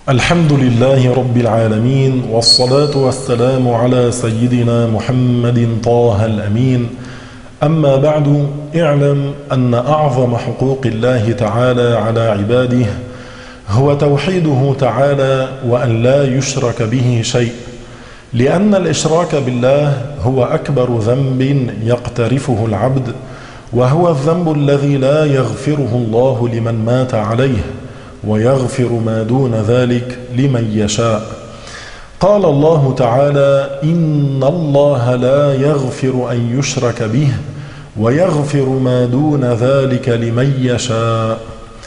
الحمد لله رب العالمين، والصلاة والسلام على سيدنا محمد طه الأمين. أما بعد، اعلم أن أعظم حقوق الله تعالى على عباده هو توحيده تعالى وأن لا يشرك به شيء، لأن الإشراك بالله هو أكبر ذنب يقترفه العبد، وهو الذنب الذي لا يغفره الله لمن مات عليه، ويغفر ما دون ذلك لمن يشاء. قال الله تعالى: إن الله لا يغفر أن يشرك به ويغفر ما دون ذلك لمن يشاء.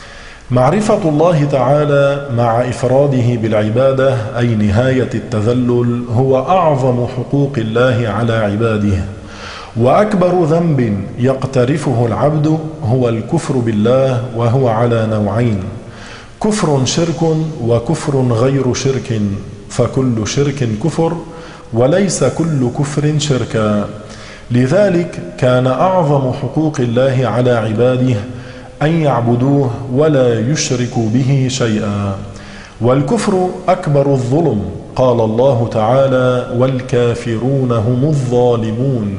معرفة الله تعالى مع إفراده بالعبادة أي نهاية التذلل هو أعظم حقوق الله على عباده، وأكبر ذنب يقترفه العبد هو الكفر بالله، وهو على نوعين: كفر شرك وكفر غير شرك، فكل شرك كفر وليس كل كفر شركا. لذلك كان أعظم حقوق الله على عباده أن يعبدوه ولا يشركوا به شيئا. والكفر أكبر الظلم، قال الله تعالى: والكافرون هم الظالمون.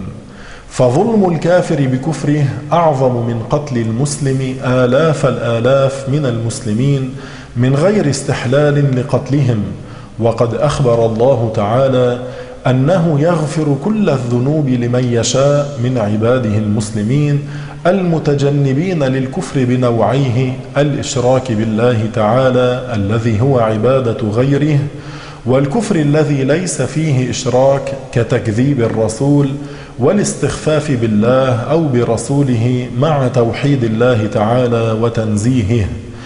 فظلم الكافر بكفره أعظم من قتل المسلم آلاف الآلاف من المسلمين من غير استحلال لقتلهم. وقد أخبر الله تعالى أنه يغفر كل الذنوب لمن يشاء من عباده المسلمين المتجنبين للكفر بنوعيه: الإشراك بالله تعالى الذي هو عبادة غيره، والكفر الذي ليس فيه إشراك كتكذيب الرسول والاستخفاف بالله أو برسوله مع توحيد الله تعالى وتنزيهه.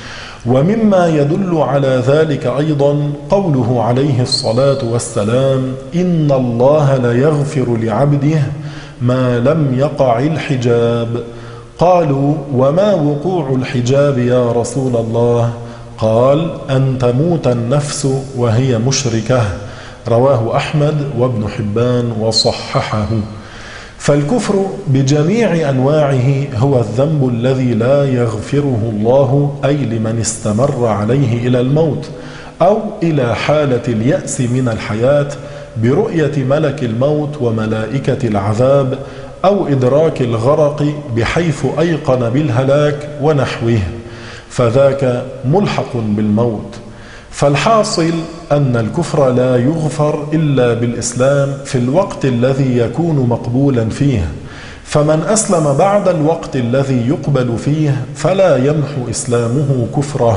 ومما يدل على ذلك أيضا قوله عليه الصلاة والسلام: إن الله لا يغفر لعبده ما لم يقع الحجاب. قالوا: وما وقوع الحجاب يا رسول الله؟ قال: أن تموت النفس وهي مشركة. رواه أحمد وابن حبان وصححه. فالكفر بجميع أنواعه هو الذنب الذي لا يغفره الله، أي لمن استمر عليه إلى الموت أو إلى حالة اليأس من الحياة برؤية ملك الموت وملائكة العذاب، أو إدراك الغرق بحيث أيقن بالهلاك ونحوه، فذاك ملحق بالموت. فالحاصل أن الكفر لا يغفر إلا بالإسلام في الوقت الذي يكون مقبولا فيه، فمن أسلم بعد الوقت الذي يقبل فيه فلا يمحو إسلامه كفره.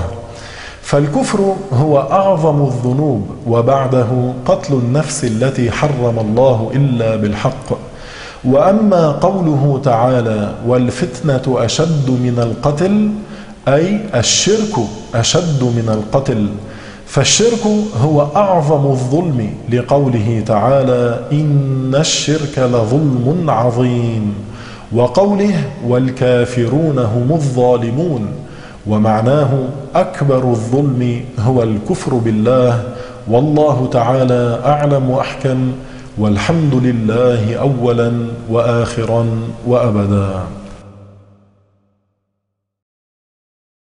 فالكفر هو أعظم الذنوب، وبعده قتل النفس التي حرم الله إلا بالحق. وأما قوله تعالى: والفتنة أشد من القتل، أي الشرك أشد من القتل، فالشرك هو أعظم الظلم، لقوله تعالى: إن الشرك لظلم عظيم، وقوله: والكافرون هم الظالمون. ومعناه أكبر الظلم هو الكفر بالله. والله تعالى أعلم وأحكم، والحمد لله أولا وآخرا وأبدا.